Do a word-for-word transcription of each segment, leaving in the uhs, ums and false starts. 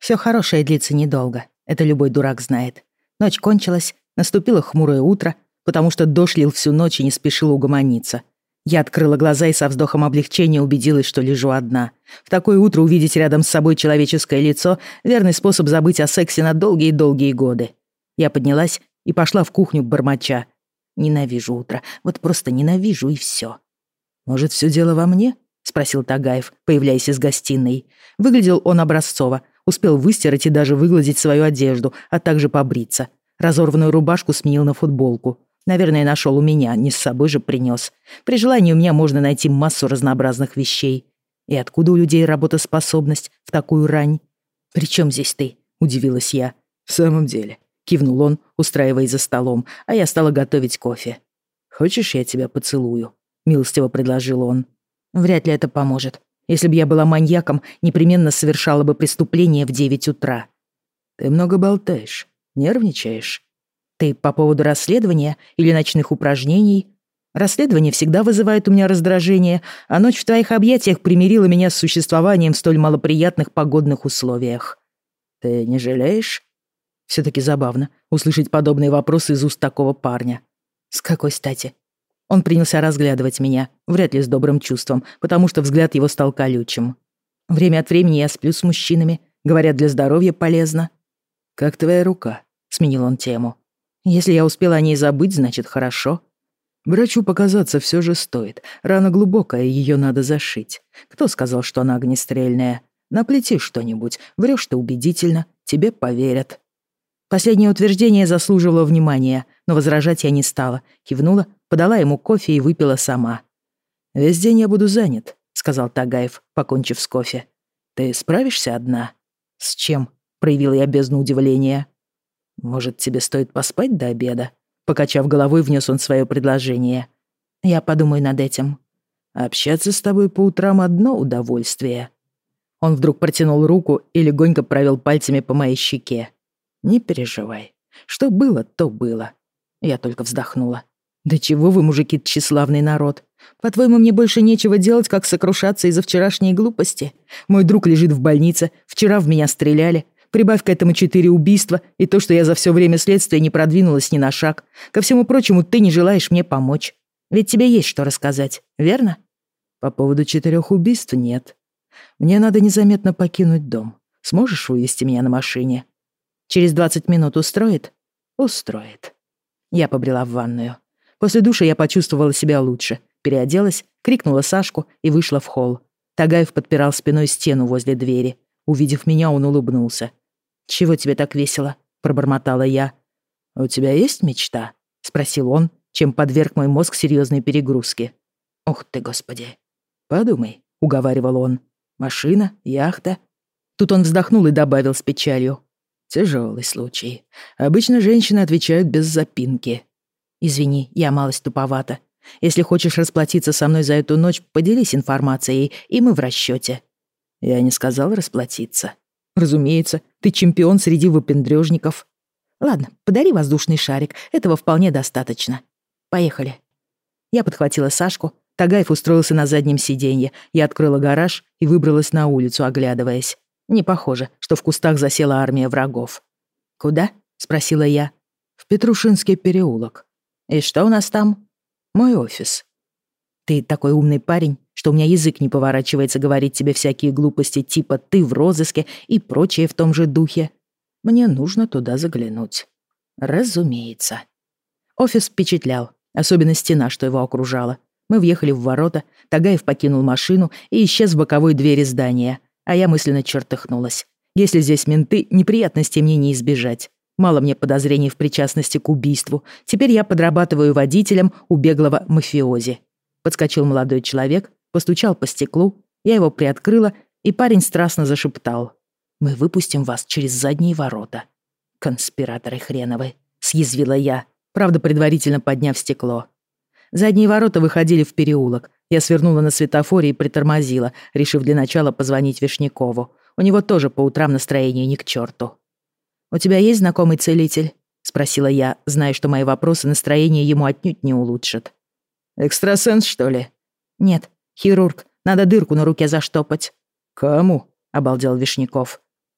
Все хорошее длится недолго, это любой дурак знает. Ночь кончилась, наступило хмурое утро, потому что дождь лил всю ночь и не спешил угомониться. Я открыла глаза и со вздохом облегчения убедилась, что лежу одна. В такое утро увидеть рядом с собой человеческое лицо — верный способ забыть о сексе на долгие-долгие годы. Я поднялась и пошла в кухню бормоча. Ненавижу утро, вот просто ненавижу и все. «Может, все дело во мне?» — спросил Тагаев, появляясь из гостиной. Выглядел он образцово, успел выстирать и даже выгладить свою одежду, а также побриться. Разорванную рубашку сменил на футболку. Наверное, нашел у меня, не с собой же принес. При желании у меня можно найти массу разнообразных вещей. И откуда у людей работоспособность в такую рань? «При чем здесь ты?» — удивилась я. «В самом деле», — кивнул он, устраиваясь за столом, а я стала готовить кофе. «Хочешь, я тебя поцелую?» — милостиво предложил он. «Вряд ли это поможет. Если бы я была маньяком, непременно совершала бы преступление в девять утра». «Ты много болтаешь, нервничаешь». «Ты по поводу расследования или ночных упражнений?» «Расследование всегда вызывает у меня раздражение, а ночь в твоих объятиях примирила меня с существованием в столь малоприятных погодных условиях». «Ты не жалеешь?» Все-таки забавно услышать подобные вопросы из уст такого парня. «С какой стати?» Он принялся разглядывать меня, вряд ли с добрым чувством, потому что взгляд его стал колючим. «Время от времени я сплю с мужчинами. Говорят, для здоровья полезно». «Как твоя рука?» — сменил он тему. «Если я успела о ней забыть, значит, хорошо». «Врачу показаться все же стоит. Рана глубокая, ее надо зашить. Кто сказал, что она огнестрельная? Наплети что-нибудь. Врешь ты убедительно, тебе поверят». Последнее утверждение заслуживало внимания, но возражать я не стала. Кивнула, подала ему кофе и выпила сама. «Весь день я буду занят», — сказал Тагаев, покончив с кофе. «Ты справишься одна?» «С чем?» — проявила я бездну удивления. «Может, тебе стоит поспать до обеда?» Покачав головой, внес он свое предложение. «Я подумаю над этим». «Общаться с тобой по утрам одно удовольствие». Он вдруг протянул руку и легонько провел пальцами по моей щеке. «Не переживай. Что было, то было». Я только вздохнула. «Да чего вы, мужики, тщеславный народ? По-твоему, мне больше нечего делать, как сокрушаться из-за вчерашней глупости? Мой друг лежит в больнице, вчера в меня стреляли. Прибавь к этому четыре убийства и то, что я за все время следствия не продвинулась ни на шаг. Ко всему прочему, ты не желаешь мне помочь. Ведь тебе есть что рассказать, верно?» «По поводу четырех убийств нет. Мне надо незаметно покинуть дом. Сможешь вывести меня на машине?» «Через двадцать минут устроит?» «Устроит». Я побрела в ванную. После душа я почувствовала себя лучше, переоделась, крикнула Сашку и вышла в холл. Тагаев подпирал спиной стену возле двери. Увидев меня, он улыбнулся. «Чего тебе так весело?» — пробормотала я. «У тебя есть мечта?» — спросил он, чем подверг мой мозг серьезной перегрузке. «Ух ты, Господи!» «Подумай», — уговаривал он. «Машина, яхта». Тут он вздохнул и добавил с печалью. «Тяжелый случай. Обычно женщины отвечают без запинки». «Извини, я малость туповата. Если хочешь расплатиться со мной за эту ночь, поделись информацией, и мы в расчете». «Я не сказал расплатиться». «Разумеется, ты чемпион среди выпендрёжников». «Ладно, подари воздушный шарик, этого вполне достаточно. Поехали». Я подхватила Сашку, Тагаев устроился на заднем сиденье, я открыла гараж и выбралась на улицу, оглядываясь. Не похоже, что в кустах засела армия врагов. «Куда?» — спросила я. «В Петрушинский переулок». «И что у нас там?» «Мой офис». «Ты такой умный парень, что у меня язык не поворачивается говорить тебе всякие глупости типа «ты в розыске» и прочее в том же духе. Мне нужно туда заглянуть». «Разумеется». Офис впечатлял, особенно стена, что его окружала. Мы въехали в ворота, Тагаев покинул машину и исчез в боковой двери здания, а я мысленно чертыхнулась. Если здесь менты, неприятностей мне не избежать. Мало мне подозрений в причастности к убийству. Теперь я подрабатываю водителем у беглого мафиози. Подскочил молодой человек, постучал по стеклу, я его приоткрыла, и парень страстно зашептал. «Мы выпустим вас через задние ворота». «Конспираторы хреновы», — съязвила я, правда, предварительно подняв стекло. Задние ворота выходили в переулок. Я свернула на светофоре и притормозила, решив для начала позвонить Вишнякову. У него тоже по утрам настроение ни к черту. «У тебя есть знакомый целитель?» — спросила я, зная, что мои вопросы настроение ему отнюдь не улучшат. «Экстрасенс, что ли?» «Нет, хирург. Надо дырку на руке заштопать». «Кому?» — обалдел Вишняков.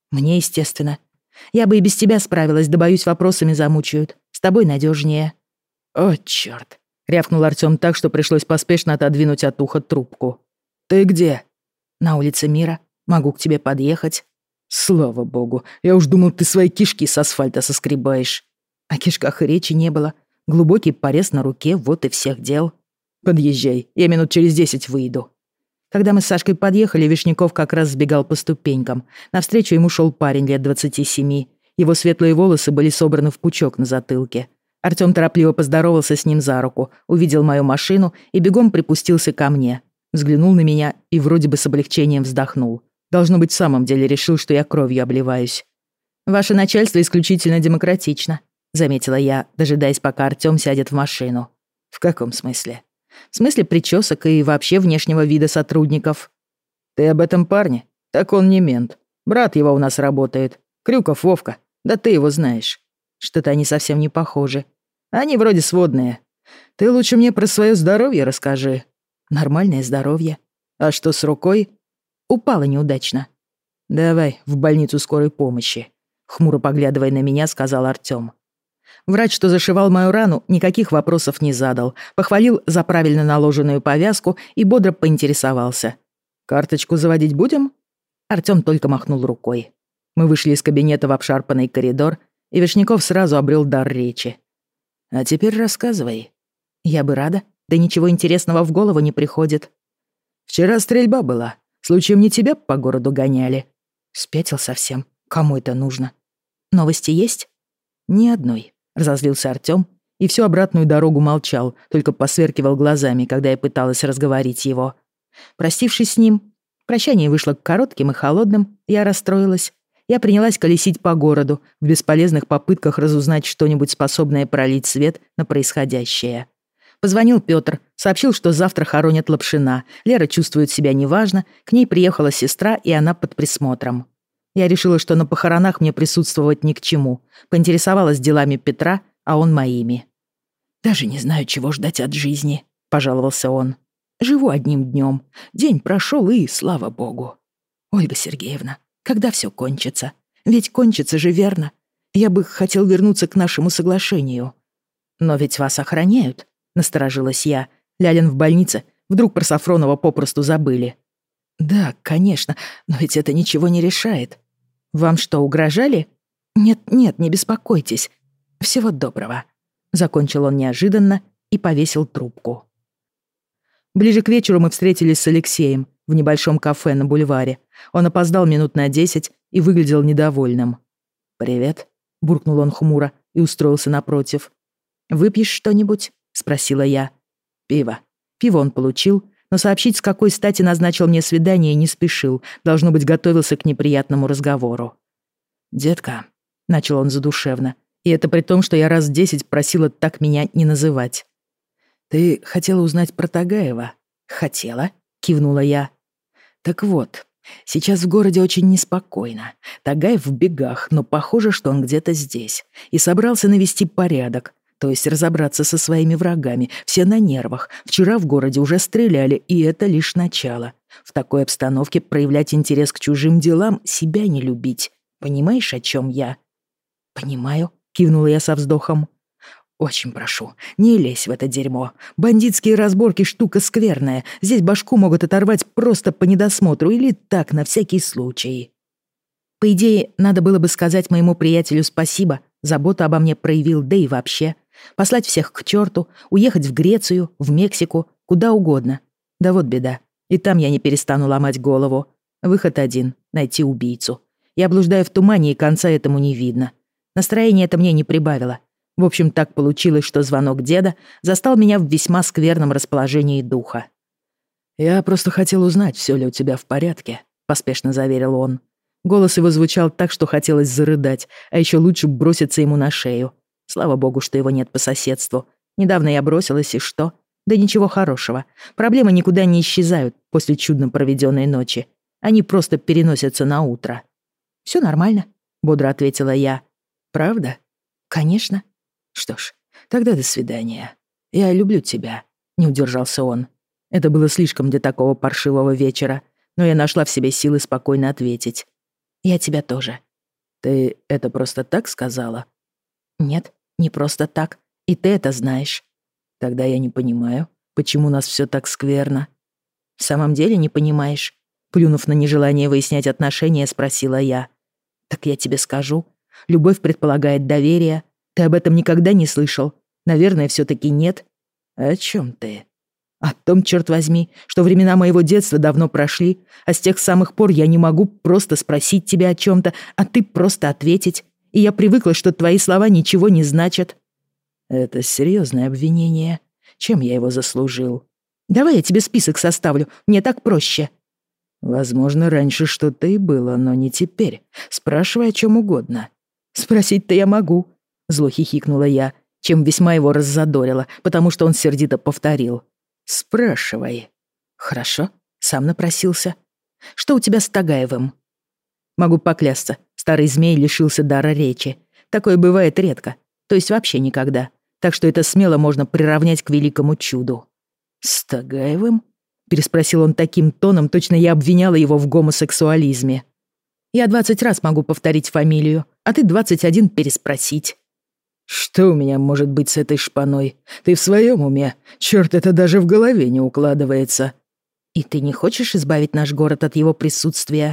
Мне, естественно. Я бы и без тебя справилась, да, боюсь, вопросами замучают. С тобой надежнее. О, чёрт. Рявкнул Артём так, что пришлось поспешно отодвинуть от уха трубку. Ты где? На улице Мира. Могу к тебе подъехать. Слава богу. Я уж думал, ты свои кишки с асфальта соскребаешь. О кишках и речи не было. Глубокий порез на руке, вот и всех дел. Подъезжай, я минут через десять выйду. Когда мы с Сашкой подъехали, Вишняков как раз сбегал по ступенькам. Навстречу ему шел парень лет двадцати семи. Его светлые волосы были собраны в пучок на затылке. Артём торопливо поздоровался с ним за руку, увидел мою машину и бегом припустился ко мне. Взглянул на меня и вроде бы с облегчением вздохнул. Должно быть, в самом деле решил, что я кровью обливаюсь. «Ваше начальство исключительно демократично», — заметила я, дожидаясь, пока Артём сядет в машину. «В каком смысле?» «В смысле причесок и вообще внешнего вида сотрудников». «Ты об этом парне? Так он не мент. Брат его у нас работает. Крюков Вовка. Да ты его знаешь. Что-то они совсем не похожи. Они вроде сводные. Ты лучше мне про свое здоровье расскажи». «Нормальное здоровье. А что с рукой?» «Упала неудачно». «Давай в больницу скорой помощи», — хмуро поглядывая на меня, сказал Артём. Врач, что зашивал мою рану, никаких вопросов не задал, похвалил за правильно наложенную повязку и бодро поинтересовался. «Карточку заводить будем?» Артём только махнул рукой. Мы вышли из кабинета в обшарпанный коридор, и Вишняков сразу обрел дар речи. «А теперь рассказывай». «Я бы рада, да ничего интересного в голову не приходит». «Вчера стрельба была. Случаем не тебя по городу гоняли?» «Спятил совсем. Кому это нужно?» «Новости есть?» «Ни одной», — разозлился Артём, и всю обратную дорогу молчал, только посверкивал глазами, когда я пыталась разговорить его. Простившись с ним, прощание вышло коротким и холодным, я расстроилась. Я принялась колесить по городу в бесполезных попытках разузнать что-нибудь, способное пролить свет на происходящее. Позвонил Пётр, сообщил, что завтра хоронят Лапшина. Лера чувствует себя неважно, к ней приехала сестра, и она под присмотром. Я решила, что на похоронах мне присутствовать ни к чему. Поинтересовалась делами Петра, а он моими. «Даже не знаю, чего ждать от жизни», — пожаловался он. «Живу одним днем. День прошел, и слава богу. Ольга Сергеевна, когда все кончится? Ведь кончится же, верно? Я бы хотел вернуться к нашему соглашению». «Но ведь вас охраняют», — насторожилась я. Лялин в больнице, вдруг про Сафронова попросту забыли. «Да, конечно, но ведь это ничего не решает. Вам что, угрожали?» «Нет-нет, не беспокойтесь. Всего доброго». Закончил он неожиданно и повесил трубку. Ближе к вечеру мы встретились с Алексеем в небольшом кафе на бульваре. Он опоздал минут на десять и выглядел недовольным. «Привет», — буркнул он хмуро и устроился напротив. «Выпьешь что-нибудь?» — спросила я. «Пиво». Пиво он получил, но сообщить, с какой стати назначил мне свидание, не спешил. Должно быть, готовился к неприятному разговору. «Детка», — начал он задушевно, и это при том, что я раз десять просила так меня не называть. «Ты хотела узнать про Тагаева?» «Хотела», — кивнула я. «Так вот, сейчас в городе очень неспокойно. Тагаев в бегах, но похоже, что он где-то здесь. И собрался навести порядок. То есть разобраться со своими врагами. Все на нервах. Вчера в городе уже стреляли, и это лишь начало. В такой обстановке проявлять интерес к чужим делам, себя не любить. Понимаешь, о чем я?» «Понимаю», — кивнула я со вздохом. «Очень прошу, не лезь в это дерьмо. Бандитские разборки — штука скверная. Здесь башку могут оторвать просто по недосмотру или так, на всякий случай». По идее, надо было бы сказать моему приятелю спасибо. Заботу обо мне проявил, да и вообще. Послать всех к черту, уехать в Грецию, в Мексику, куда угодно. Да вот беда. И там я не перестану ломать голову. Выход один — найти убийцу. Я блуждаю в тумане, и конца этому не видно. Настроение это мне не прибавило. В общем, так получилось, что звонок деда застал меня в весьма скверном расположении духа. «Я просто хотел узнать, все ли у тебя в порядке», — поспешно заверил он. Голос его звучал так, что хотелось зарыдать, а еще лучше броситься ему на шею. Слава богу, что его нет по соседству. Недавно я бросилась, и что? Да ничего хорошего. Проблемы никуда не исчезают после чудно проведенной ночи. Они просто переносятся на утро. «Все нормально», — бодро ответила я. «Правда?» «Конечно». «Что ж, тогда до свидания. Я люблю тебя», — не удержался он. Это было слишком для такого паршивого вечера, но я нашла в себе силы спокойно ответить. Я тебя тоже. Ты это просто так сказала? Нет, не просто так. И ты это знаешь. Тогда я не понимаю, почему у нас все так скверно. В самом деле не понимаешь? Плюнув на нежелание выяснять отношения, спросила я. Так я тебе скажу. Любовь предполагает доверие. Ты об этом никогда не слышал? Наверное, все-таки нет. О чем ты? О том, черт возьми, что времена моего детства давно прошли, а с тех самых пор я не могу просто спросить тебя о чем-то, а ты просто ответить. И я привыкла, что твои слова ничего не значат. Это серьезное обвинение. Чем я его заслужил? Давай я тебе список составлю, мне так проще. Возможно, раньше что-то и было, но не теперь. Спрашивай о чем угодно. Спросить-то я могу, зло хихикнула я, чем весьма его раззадорила, потому что он сердито повторил. Спрашивай. Хорошо, сам напросился. Что у тебя с Тагаевым? Могу поклясться, старый змей лишился дара речи. Такое бывает редко, то есть вообще никогда. Так что это смело можно приравнять к великому чуду. С Тагаевым? Переспросил он таким тоном, точно я обвиняла его в гомосексуализме. Я двадцать раз могу повторить фамилию, а ты двадцать один переспросить. Что у меня может быть с этой шпаной? Ты в своем уме? Черт, это даже в голове не укладывается. И ты не хочешь избавить наш город от его присутствия?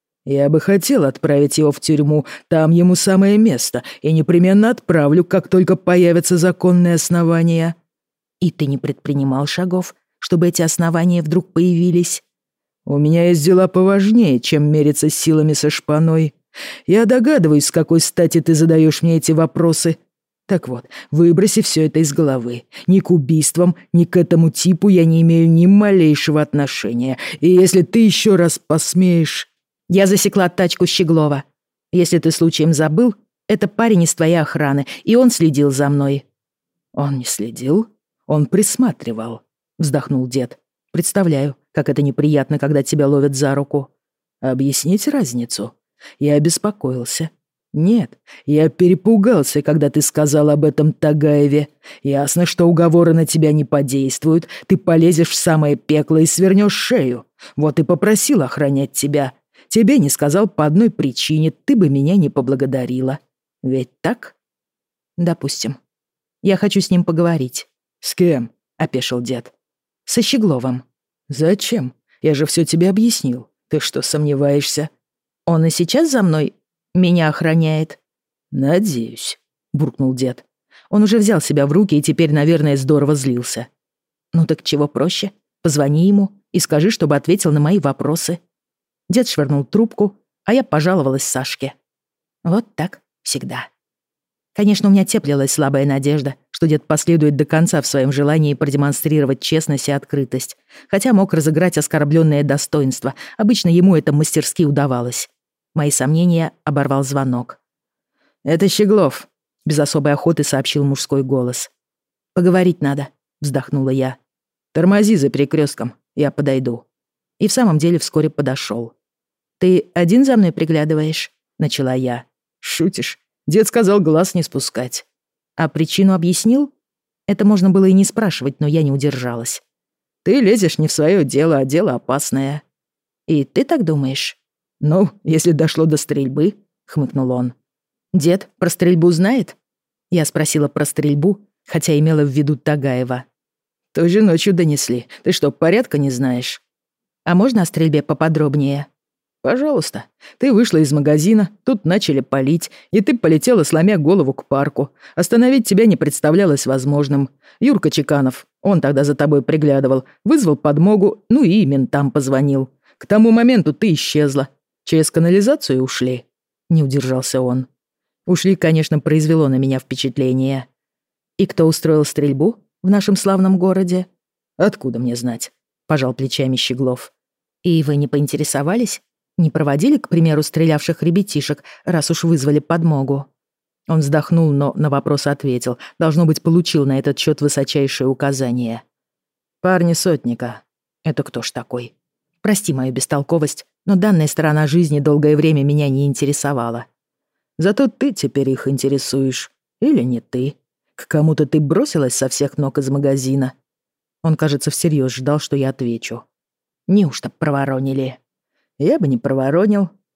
Я бы хотел отправить его в тюрьму, там ему самое место, и непременно отправлю, как только появятся законные основания. И ты не предпринимал шагов, чтобы эти основания вдруг появились? У меня есть дела поважнее, чем мериться силами со шпаной. Я догадываюсь, с какой стати ты задаешь мне эти вопросы. Так вот, выброси все это из головы. Ни к убийствам, ни к этому типу я не имею ни малейшего отношения. И если ты еще раз посмеешь... Я засекла тачку Щеглова. Если ты случаем забыл, это парень из твоей охраны, и он следил за мной. Он не следил, он присматривал, вздохнул дед. Представляю, как это неприятно, когда тебя ловят за руку. Объяснить разницу? Я обеспокоился. Нет, я перепугался, когда ты сказал об этом Тагаеве. Ясно, что уговоры на тебя не подействуют. Ты полезешь в самое пекло и свернешь шею. Вот и попросил охранять тебя. Тебе не сказал по одной причине, ты бы меня не поблагодарила. Ведь так? Допустим. Я хочу с ним поговорить. С кем? Опешил дед. Со Щегловым. Зачем? Я же все тебе объяснил. Ты что, сомневаешься? Он и сейчас за мной меня охраняет? Надеюсь, буркнул дед. Он уже взял себя в руки и теперь, наверное, здорово злился. Ну так чего проще? Позвони ему и скажи, чтобы ответил на мои вопросы. Дед швырнул трубку, а я пожаловалась Сашке. Вот так всегда. Конечно, у меня теплилась слабая надежда, что дед последует до конца в своем желании продемонстрировать честность и открытость, хотя мог разыграть оскорбленное достоинство. Обычно ему это мастерски удавалось. Мои сомнения оборвал звонок. «Это Щеглов», — без особой охоты сообщил мужской голос. «Поговорить надо», — вздохнула я. «Тормози за перекрестком, я подойду». И в самом деле вскоре подошел. «Ты один за мной приглядываешь?» — начала я. «Шутишь? Дед сказал глаз не спускать». «А причину объяснил?» Это можно было и не спрашивать, но я не удержалась. «Ты лезешь не в свое дело, а дело опасное». «И ты так думаешь?» «Ну, если дошло до стрельбы», — хмыкнул он. «Дед про стрельбу знает?» Я спросила про стрельбу, хотя имела в виду Тагаева. «Той же ночью донесли. Ты что, порядка не знаешь?» «А можно о стрельбе поподробнее?» «Пожалуйста. Ты вышла из магазина, тут начали палить, и ты полетела, сломя голову к парку. Остановить тебя не представлялось возможным. Юрка Чеканов, он тогда за тобой приглядывал, вызвал подмогу, ну и ментам позвонил. К тому моменту ты исчезла. Через канализацию ушли?» Не удержался он. Ушли, конечно, произвело на меня впечатление. «И кто устроил стрельбу в нашем славном городе?» «Откуда мне знать?» — пожал плечами Щеглов. «И вы не поинтересовались? Не проводили, к примеру, стрелявших ребятишек, раз уж вызвали подмогу?» Он вздохнул, но на вопрос ответил. Должно быть, получил на этот счет высочайшее указание. «Парни сотника. Это кто ж такой? Прости мою бестолковость, но данная сторона жизни долгое время меня не интересовала. Зато ты теперь их интересуешь. Или не ты? К кому-то ты бросилась со всех ног из магазина?» Он, кажется, всерьез ждал, что я отвечу. «Неужто проворонили?» «Я бы не проворонил.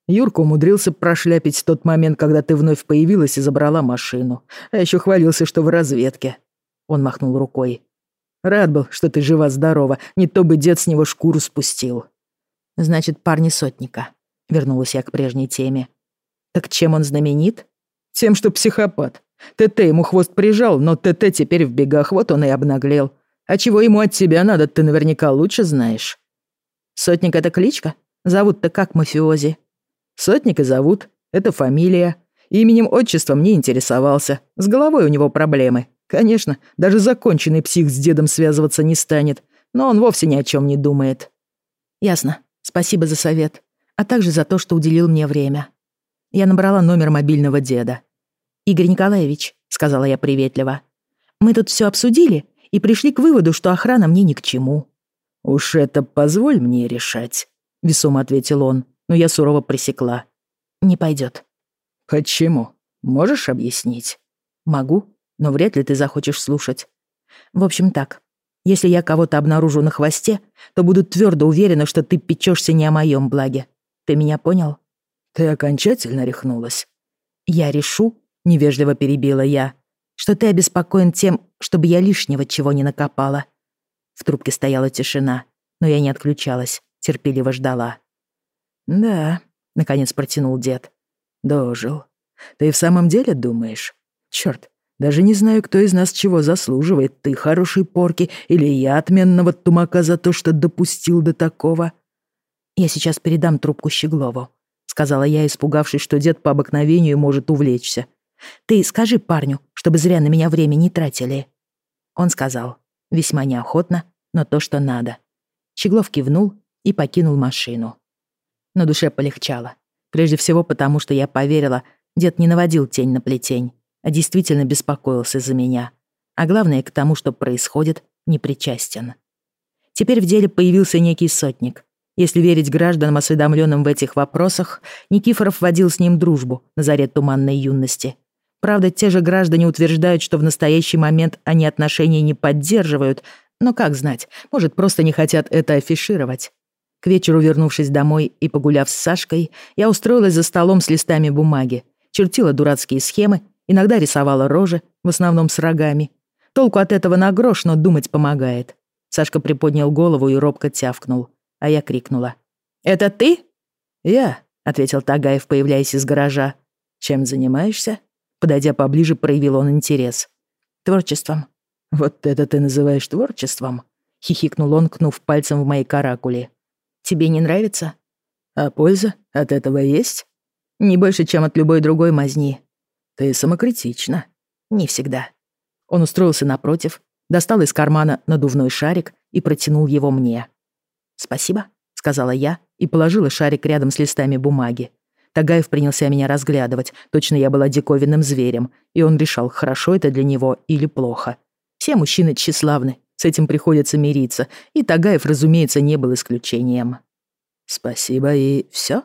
Юрка умудрился прошляпить тот момент, когда ты вновь появилась и забрала машину. А еще хвалился, что в разведке. Он махнул рукой. Рад был, что ты жива-здорова, не то бы дед с него шкуру спустил. Значит, парни сотника. Вернулась я к прежней теме. Так чем он знаменит? Тем, что психопат. ТТ ему хвост прижал, но ТТ теперь в бегах, вот он и обнаглел. А чего ему от тебя надо, ты наверняка лучше знаешь. Сотник — это кличка? Зовут-то как мафиози? Сотник и зовут. Это фамилия. Именем, отчеством не интересовался. С головой у него проблемы. Конечно, даже законченный псих с дедом связываться не станет. Но он вовсе ни о чем не думает. Ясно. Спасибо за совет. А также за то, что уделил мне время. Я набрала номер мобильного деда. «Игорь Николаевич», — сказала я приветливо, — «мы тут все обсудили и пришли к выводу, что охрана мне ни к чему». «Уж это позволь мне решать», — весомо ответил он, но я сурово пресекла. «Не пойдет». «Почему? Можешь объяснить?» «Могу, но вряд ли ты захочешь слушать. В общем так, если я кого-то обнаружу на хвосте, то буду твердо уверена, что ты печешься не о моем благе. Ты меня понял?» «Ты окончательно рехнулась?» «Я решу», — невежливо перебила я, «что ты обеспокоен тем, чтобы я лишнего чего не накопала». В трубке стояла тишина, но я не отключалась, терпеливо ждала. «Да», — наконец протянул дед, — «дожил. Ты в самом деле думаешь? Чёрт, даже не знаю, кто из нас чего заслуживает, ты хорошей порки или я отменного тумака за то, что допустил до такого». «Я сейчас передам трубку Щеглову», — сказала я, испугавшись, что дед по обыкновению может увлечься. «Ты скажи парню, чтобы зря на меня время не тратили». Он сказал, весьма неохотно, но то, что надо. Щеглов кивнул и покинул машину. На душе полегчало. Прежде всего потому, что я поверила, дед не наводил тень на плетень, а действительно беспокоился за меня. А главное, к тому, что происходит, не причастен. Теперь в деле появился некий сотник. Если верить гражданам, осведомленным в этих вопросах, Никифоров водил с ним дружбу на заре туманной юности. Правда, те же граждане утверждают, что в настоящий момент они отношения не поддерживают, но как знать, может, просто не хотят это афишировать. К вечеру, вернувшись домой и погуляв с Сашкой, я устроилась за столом с листами бумаги, чертила дурацкие схемы, иногда рисовала рожи, в основном с рогами. Толку от этого на грош, но думать помогает. Сашка приподнял голову и робко тявкнул, а я крикнула. «Это ты?» «Я», — ответил Тагаев, появляясь из гаража. «Чем занимаешься?» Подойдя поближе, проявил он интерес. «Творчеством». «Вот это ты называешь творчеством?» — хихикнул он, кнув пальцем в мои каракули. «Тебе не нравится?» «А польза от этого есть?» «Не больше, чем от любой другой мазни». «Ты самокритична». «Не всегда». Он устроился напротив, достал из кармана надувной шарик и протянул его мне. «Спасибо», — сказала я и положила шарик рядом с листами бумаги. Тагаев принялся меня разглядывать, точно я была диковинным зверем, и он решал, хорошо это для него или плохо. Все мужчины тщеславны, с этим приходится мириться, и Тагаев, разумеется, не был исключением. «Спасибо, и всё?»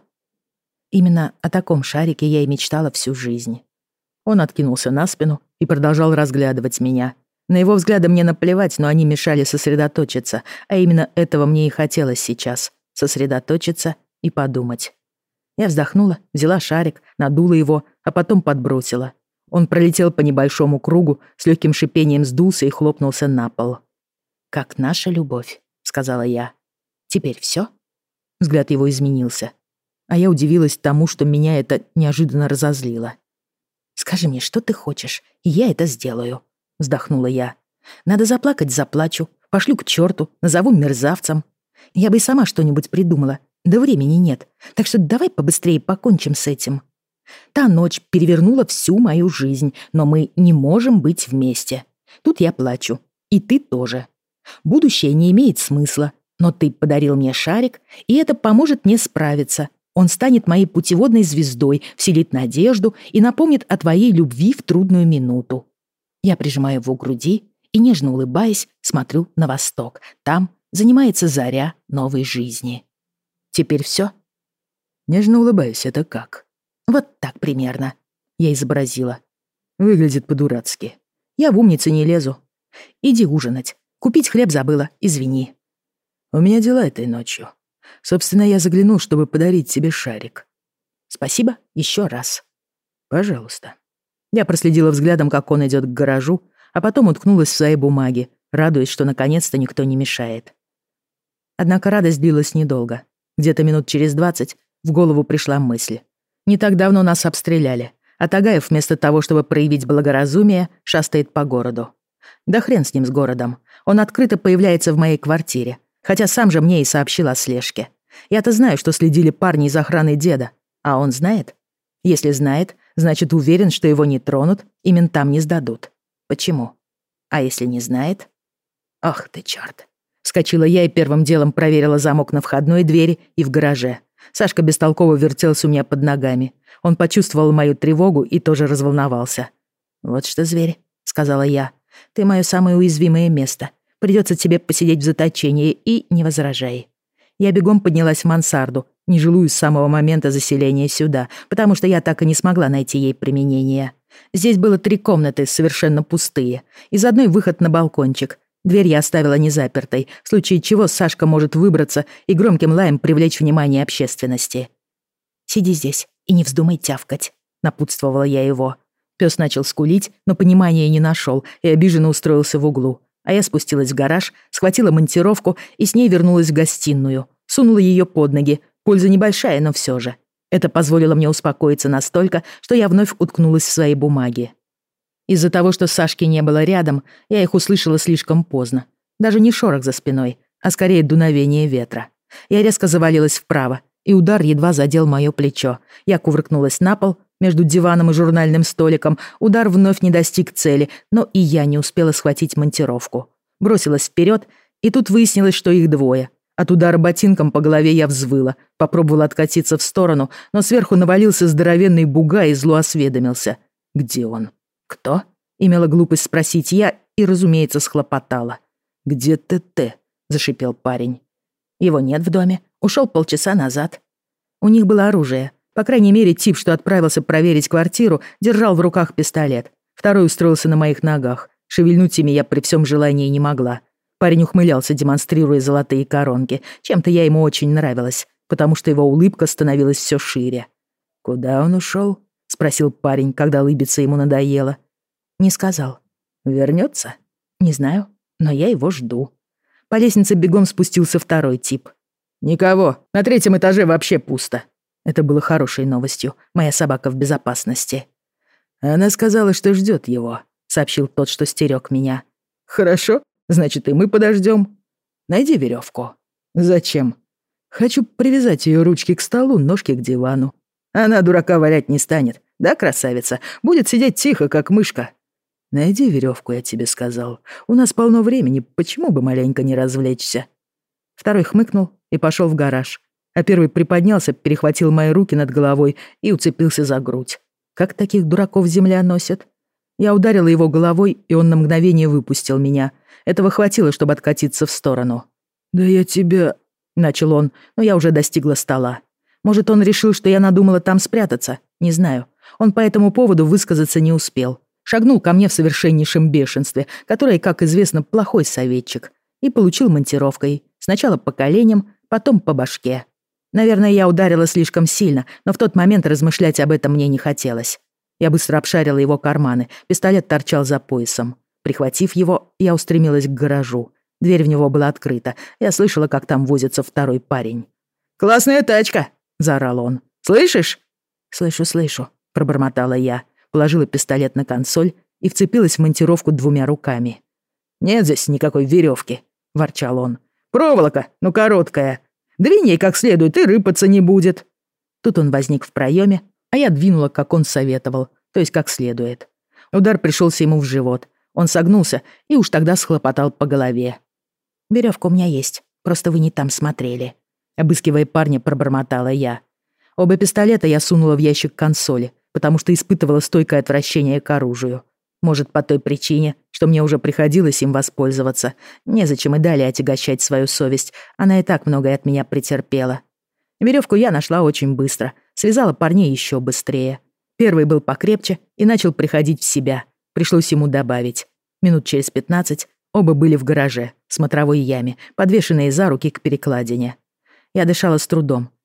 Именно о таком шарике я и мечтала всю жизнь. Он откинулся на спину и продолжал разглядывать меня. На его взгляды мне наплевать, но они мешали сосредоточиться, а именно этого мне и хотелось сейчас — сосредоточиться и подумать. Я вздохнула, взяла шарик, надула его, а потом подбросила. Он пролетел по небольшому кругу, с легким шипением сдулся и хлопнулся на пол. «Как наша любовь», — сказала я. «Теперь всё?» Взгляд его изменился. А я удивилась тому, что меня это неожиданно разозлило. «Скажи мне, что ты хочешь, и я это сделаю», — вздохнула я. «Надо заплакать — заплачу, пошлю к черту, назову мерзавцем. Я бы и сама что-нибудь придумала, да времени нет, так что давай побыстрее покончим с этим. Та ночь перевернула всю мою жизнь, но мы не можем быть вместе. Тут я плачу, и ты тоже. Будущее не имеет смысла, но ты подарил мне шарик, и это поможет мне справиться. Он станет моей путеводной звездой, вселит надежду и напомнит о твоей любви в трудную минуту». Я прижимаю его к груди и, нежно улыбаясь, смотрю на восток. Там занимается заря новой жизни. Теперь всё? Нежно улыбаюсь, это как? Вот так примерно. Я изобразила. Выглядит по-дурацки. Я в умницы не лезу. Иди ужинать. Купить хлеб забыла, извини. У меня дела этой ночью. Собственно, я заглянул, чтобы подарить тебе шарик. Спасибо еще раз. Пожалуйста. Я проследила взглядом, как он идет к гаражу, а потом уткнулась в свои бумаги, радуясь, что наконец-то никто не мешает. Однако радость длилась недолго. Где-то минут через двадцать в голову пришла мысль. Не так давно нас обстреляли, а Тагаев вместо того, чтобы проявить благоразумие, шастает по городу. Да хрен с ним, с городом. Он открыто появляется в моей квартире, хотя сам же мне и сообщил о слежке. Я-то знаю, что следили парни из охраны деда, а он знает? Если знает, значит уверен, что его не тронут и ментам не сдадут. Почему? А если не знает? Ах ты чёрт. Вскочила я и первым делом проверила замок на входной двери и в гараже. Сашка бестолково вертелся у меня под ногами. Он почувствовал мою тревогу и тоже разволновался. «Вот что, зверь», — сказала я, — «ты моё самое уязвимое место. Придётся тебе посидеть в заточении и не возражай». Я бегом поднялась в мансарду, нежилую с самого момента заселения сюда, потому что я так и не смогла найти ей применение. Здесь было три комнаты, совершенно пустые. Из одной выход на балкончик. Дверь я оставила незапертой, в случае чего Сашка может выбраться и громким лаем привлечь внимание общественности. «Сиди здесь и не вздумай тявкать», — напутствовала я его. Пёс начал скулить, но понимания не нашёл и обиженно устроился в углу. А я спустилась в гараж, схватила монтировку и с ней вернулась в гостиную. Сунула её под ноги. Польза небольшая, но всё же. Это позволило мне успокоиться настолько, что я вновь уткнулась в свои бумаги. Из-за того, что Сашки не было рядом, я их услышала слишком поздно. Даже не шорох за спиной, а скорее дуновение ветра. Я резко завалилась вправо, и удар едва задел моё плечо. Я кувыркнулась на пол, между диваном и журнальным столиком. Удар вновь не достиг цели, но и я не успела схватить монтировку. Бросилась вперёд, и тут выяснилось, что их двое. От удара ботинком по голове я взвыла, попробовала откатиться в сторону, но сверху навалился здоровенный бугай и зло осведомился. «Где он?» «Кто?» — имела глупость спросить я и, разумеется, схлопотала. «Где ТТ?» — зашипел парень. «Его нет в доме. Ушел полчаса назад». У них было оружие. По крайней мере, тип, что отправился проверить квартиру, держал в руках пистолет. Второй устроился на моих ногах. Шевельнуть ими я при всем желании не могла. Парень ухмылялся, демонстрируя золотые коронки. Чем-то я ему очень нравилась, потому что его улыбка становилась все шире. «Куда он ушел?» — спросил парень, когда улыбиться ему надоело. «Не сказал». «Вернется?» «Не знаю, но я его жду». По лестнице бегом спустился второй тип. «Никого, на третьем этаже вообще пусто». Это было хорошей новостью. Моя собака в безопасности. «Она сказала, что ждет его», — сообщил тот, что стерег меня. «Хорошо. Значит, и мы подождем. Найди веревку». «Зачем?» «Хочу привязать ее ручки к столу, ножки к дивану. Она дурака валять не станет, да, красавица? Будет сидеть тихо, как мышка». «Найди веревку, я тебе сказал. У нас полно времени, почему бы маленько не развлечься?» Второй хмыкнул и пошел в гараж, а первый приподнялся, перехватил мои руки над головой и уцепился за грудь. Как таких дураков земля носит? Я ударила его головой, и он на мгновение выпустил меня. Этого хватило, чтобы откатиться в сторону. «Да я тебя...» — начал он, но я уже достигла стола. Может, он решил, что я надумала там спрятаться? Не знаю. Он по этому поводу высказаться не успел. Шагнул ко мне в совершеннейшем бешенстве, которое, как известно, плохой советчик, и получил монтировкой. Сначала по коленям, потом по башке. Наверное, я ударила слишком сильно, но в тот момент размышлять об этом мне не хотелось. Я быстро обшарила его карманы, пистолет торчал за поясом. Прихватив его, я устремилась к гаражу. Дверь в него была открыта. Я слышала, как там возится второй парень. «Классная тачка!» — заорал он. «Слышишь?» «Слышу, слышу», — пробормотала я, положила пистолет на консоль и вцепилась в монтировку двумя руками. «Нет здесь никакой веревки», — ворчал он. «Проволока, ну короткая. Двинь ей как следует, и рыпаться не будет». Тут он возник в проеме, а я двинула, как он советовал, то есть как следует. Удар пришелся ему в живот. Он согнулся и уж тогда схлопотал по голове. «Веревка у меня есть, просто вы не там смотрели», — обыскивая парня, пробормотала я. Оба пистолета я сунула в ящик консоли, потому что испытывала стойкое отвращение к оружию. Может, по той причине, что мне уже приходилось им воспользоваться. Незачем и далее отягощать свою совесть. Она и так многое от меня претерпела. Веревку я нашла очень быстро. Связала парней еще быстрее. Первый был покрепче и начал приходить в себя. Пришлось ему добавить. Минут через пятнадцать оба были в гараже, в смотровой яме, подвешенные за руки к перекладине. Я дышала с трудом.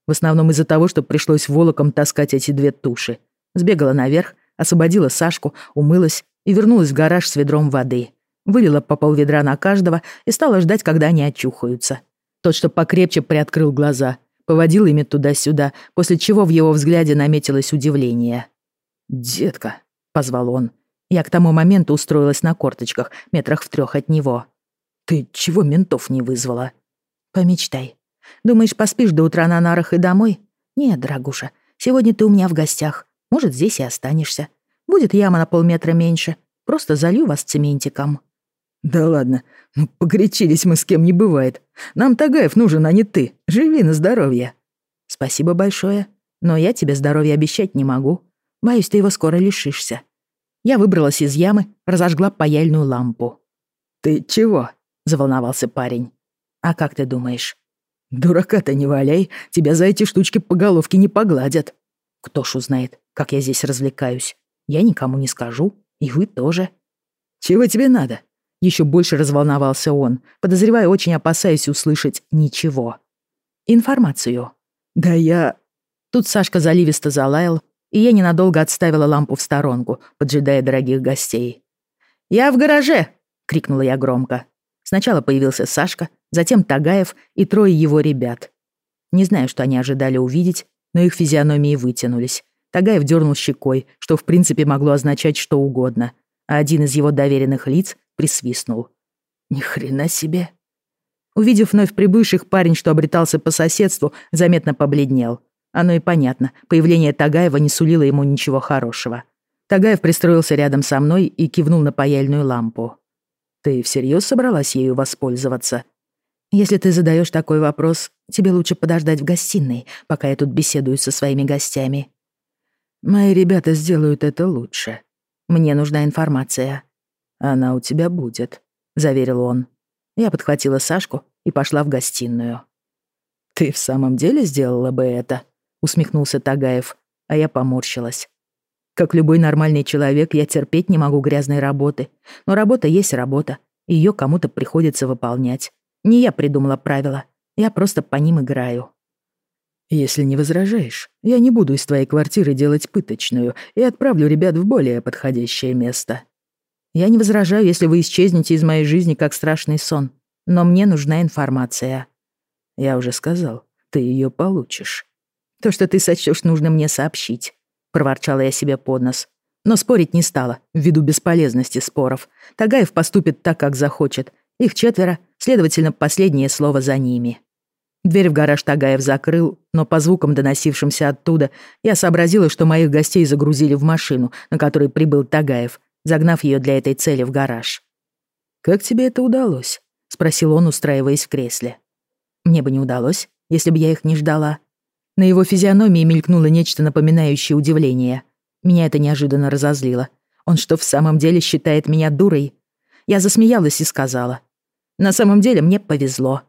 В основном из-за того, что пришлось волоком таскать эти две туши. Сбегала наверх, освободила Сашку, умылась и вернулась в гараж с ведром воды. Вылила по полведра на каждого и стала ждать, когда они очухаются. Тот, что покрепче, приоткрыл глаза, поводил ими туда-сюда, после чего в его взгляде наметилось удивление. «Детка», — позвал он. Я к тому моменту устроилась на корточках, метрах в трех от него. «Ты чего ментов не вызвала?» «Помечтай. Думаешь, поспишь до утра на нарах и домой? Нет, дорогуша, сегодня ты у меня в гостях. Может, здесь и останешься. Будет яма на полметра меньше. Просто залью вас цементиком». «Да ладно, ну погорячились мы, с кем не бывает. Нам Тагаев нужен, а не ты. Живи на здоровье». «Спасибо большое, но я тебе здоровье обещать не могу. Боюсь, ты его скоро лишишься». Я выбралась из ямы, разожгла паяльную лампу. «Ты чего?» — заволновался парень. «А как ты думаешь?» «Дурака-то не валяй, тебя за эти штучки по головке не погладят». «Кто ж узнает, как я здесь развлекаюсь? Я никому не скажу, и вы тоже». «Чего тебе надо?» Еще больше разволновался он, подозревая, очень опасаясь услышать «ничего». «Информацию». «Да я...» Тут Сашка заливисто залаял, и я ненадолго отставила лампу в сторонку, поджидая дорогих гостей. «Я в гараже!» — крикнула я громко. Сначала появился Сашка, затем Тагаев и трое его ребят. Не знаю, что они ожидали увидеть, но их физиономии вытянулись. Тагаев дернул щекой, что в принципе могло означать что угодно, а один из его доверенных лиц присвистнул. «Ни хрена себе!» Увидев вновь прибывших, парень, что обретался по соседству, заметно побледнел. Оно и понятно, появление Тагаева не сулило ему ничего хорошего. Тагаев пристроился рядом со мной и кивнул на паяльную лампу. «Ты всерьез собралась ею воспользоваться?» «Если ты задаешь такой вопрос, тебе лучше подождать в гостиной, пока я тут беседую со своими гостями». «Мои ребята сделают это лучше. Мне нужна информация». «Она у тебя будет», — заверил он. Я подхватила Сашку и пошла в гостиную. «Ты в самом деле сделала бы это?» — усмехнулся Тагаев, а я поморщилась. Как любой нормальный человек, я терпеть не могу грязной работы. Но работа есть работа, и её кому-то приходится выполнять. Не я придумала правила, я просто по ним играю. «Если не возражаешь, я не буду из твоей квартиры делать пыточную и отправлю ребят в более подходящее место». «Я не возражаю, если вы исчезнете из моей жизни как страшный сон, но мне нужна информация». «Я уже сказал, ты её получишь». «То, что ты сочтёшь нужно мне сообщить», — проворчала я себе под нос. Но спорить не стала, ввиду бесполезности споров. Тагаев поступит так, как захочет. Их четверо, следовательно, последнее слово за ними. Дверь в гараж Тагаев закрыл, но по звукам, доносившимся оттуда, я сообразила, что моих гостей загрузили в машину, на которой прибыл Тагаев, загнав её для этой цели в гараж. «Как тебе это удалось?» — спросил он, устраиваясь в кресле. «Мне бы не удалось, если бы я их не ждала». На его физиономии мелькнуло нечто напоминающее удивление. Меня это неожиданно разозлило. Он что, в самом деле считает меня дурой? Я засмеялась и сказала. На самом деле мне повезло.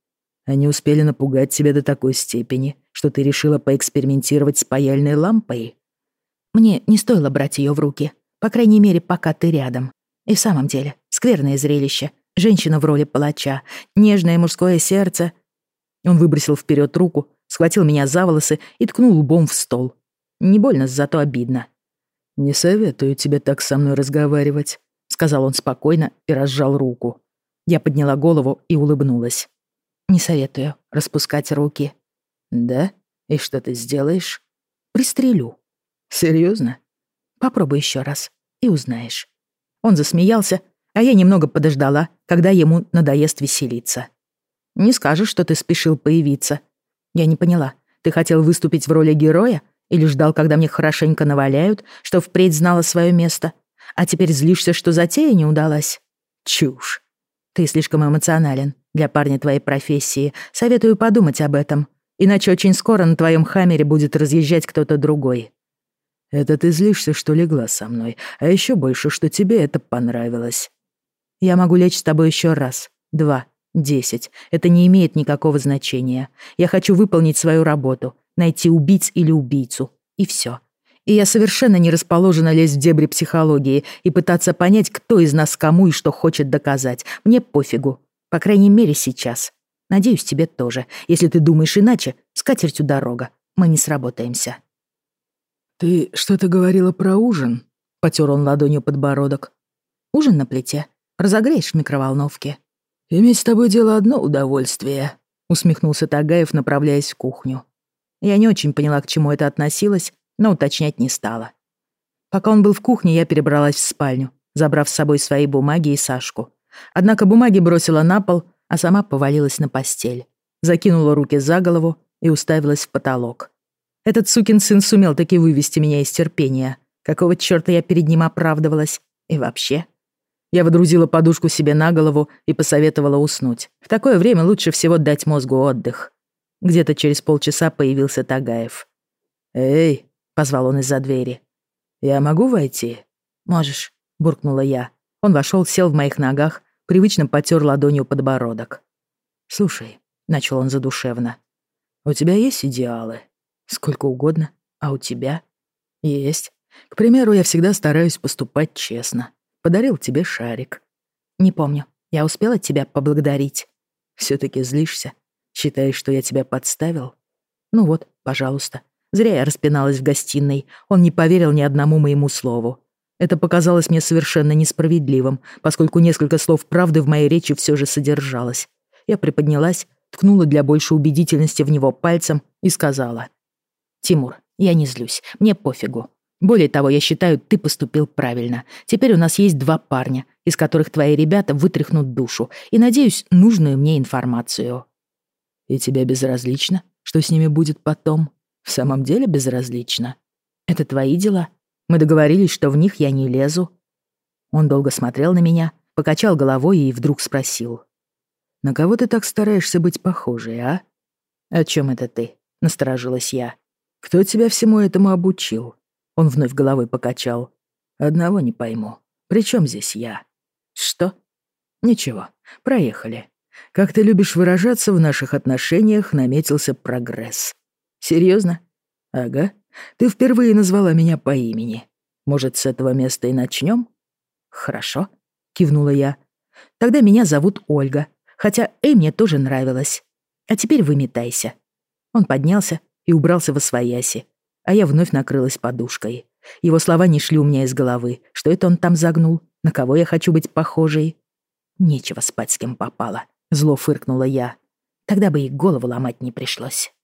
Они успели напугать тебя до такой степени, что ты решила поэкспериментировать с паяльной лампой? Мне не стоило брать ее в руки. По крайней мере, пока ты рядом. И в самом деле, скверное зрелище. Женщина в роли палача, нежное мужское сердце. Он выбросил вперед руку, схватил меня за волосы и ткнул лбом в стол. Не больно, зато обидно. «Не советую тебе так со мной разговаривать», — сказал он спокойно и разжал руку. Я подняла голову и улыбнулась. «Не советую распускать руки». «Да? И что ты сделаешь?» «Пристрелю». «Серьезно?» «Попробуй еще раз, и узнаешь». Он засмеялся, а я немного подождала, когда ему надоест веселиться. «Не скажешь, что ты спешил появиться». «Я не поняла, ты хотел выступить в роли героя или ждал, когда мне хорошенько наваляют, что впредь знала свое место, а теперь злишься, что затея не удалась?» «Чушь. Ты слишком эмоционален для парня твоей профессии. Советую подумать об этом, иначе очень скоро на твоем хаммере будет разъезжать кто-то другой». «Это ты злишься, что легла со мной, а еще больше, что тебе это понравилось». «Я могу лечь с тобой еще раз, два, десять. Это не имеет никакого значения. Я хочу выполнить свою работу, найти убийц или убийцу, и все. И я совершенно не расположена лезть в дебри психологии и пытаться понять, кто из нас кому и что хочет доказать. Мне пофигу. По крайней мере, сейчас. Надеюсь, тебе тоже. Если ты думаешь иначе, с катертью дорога. Мы не сработаемся». «Ты что-то говорила про ужин?» — потер он ладонью подбородок. «Ужин на плите. Разогреешь в микроволновке». «Иметь с тобой дело одно удовольствие», — усмехнулся Тагаев, направляясь в кухню. Я не очень поняла, к чему это относилось, но уточнять не стала. Пока он был в кухне, я перебралась в спальню, забрав с собой свои бумаги и Сашку. Однако бумаги бросила на пол, а сама повалилась на постель. Закинула руки за голову и уставилась в потолок. Этот сукин сын сумел таки вывести меня из терпения. Какого чёрта я перед ним оправдывалась? И вообще... Я водрузила подушку себе на голову и посоветовала уснуть. В такое время лучше всего дать мозгу отдых. Где-то через полчаса появился Тагаев. «Эй», — позвал он из-за двери. «Я могу войти?» «Можешь», — буркнула я. Он вошел, сел в моих ногах, привычно потер ладонью подбородок. «Слушай», — начал он задушевно, — «у тебя есть идеалы?» «Сколько угодно. А у тебя?» «Есть. К примеру, я всегда стараюсь поступать честно. Подарил тебе шарик». «Не помню. Я успела тебя поблагодарить?» «Всё-таки злишься? Считаешь, что я тебя подставил?» «Ну вот, пожалуйста. Зря я распиналась в гостиной. Он не поверил ни одному моему слову. Это показалось мне совершенно несправедливым, поскольку несколько слов правды в моей речи всё же содержалось. Я приподнялась, ткнула для большей убедительности в него пальцем и сказала: «Тимур, я не злюсь. Мне пофигу. Более того, я считаю, ты поступил правильно. Теперь у нас есть два парня, из которых твои ребята вытряхнут душу и, надеюсь, нужную мне информацию». «И тебе безразлично, что с ними будет потом? В самом деле безразлично?» «Это твои дела. Мы договорились, что в них я не лезу». Он долго смотрел на меня, покачал головой и вдруг спросил: «На кого ты так стараешься быть похожей, а?» «О чем это ты?» — насторожилась я. «Кто тебя всему этому обучил?» Он вновь головой покачал. «Одного не пойму. При чем здесь я?» «Что?» «Ничего, проехали. Как ты любишь выражаться, в наших отношениях наметился прогресс». «Серьезно?» «Ага. Ты впервые назвала меня по имени. Может, с этого места и начнем?» «Хорошо», — кивнула я. «Тогда меня зовут Ольга, хотя Эй мне тоже нравилась. А теперь выметайся». Он поднялся и убрался восвояси, а я вновь накрылась подушкой. Его слова не шли у меня из головы. Что это он там загнул? На кого я хочу быть похожей? Нечего спать с кем попало. Зло фыркнула я. Тогда бы и голову ломать не пришлось.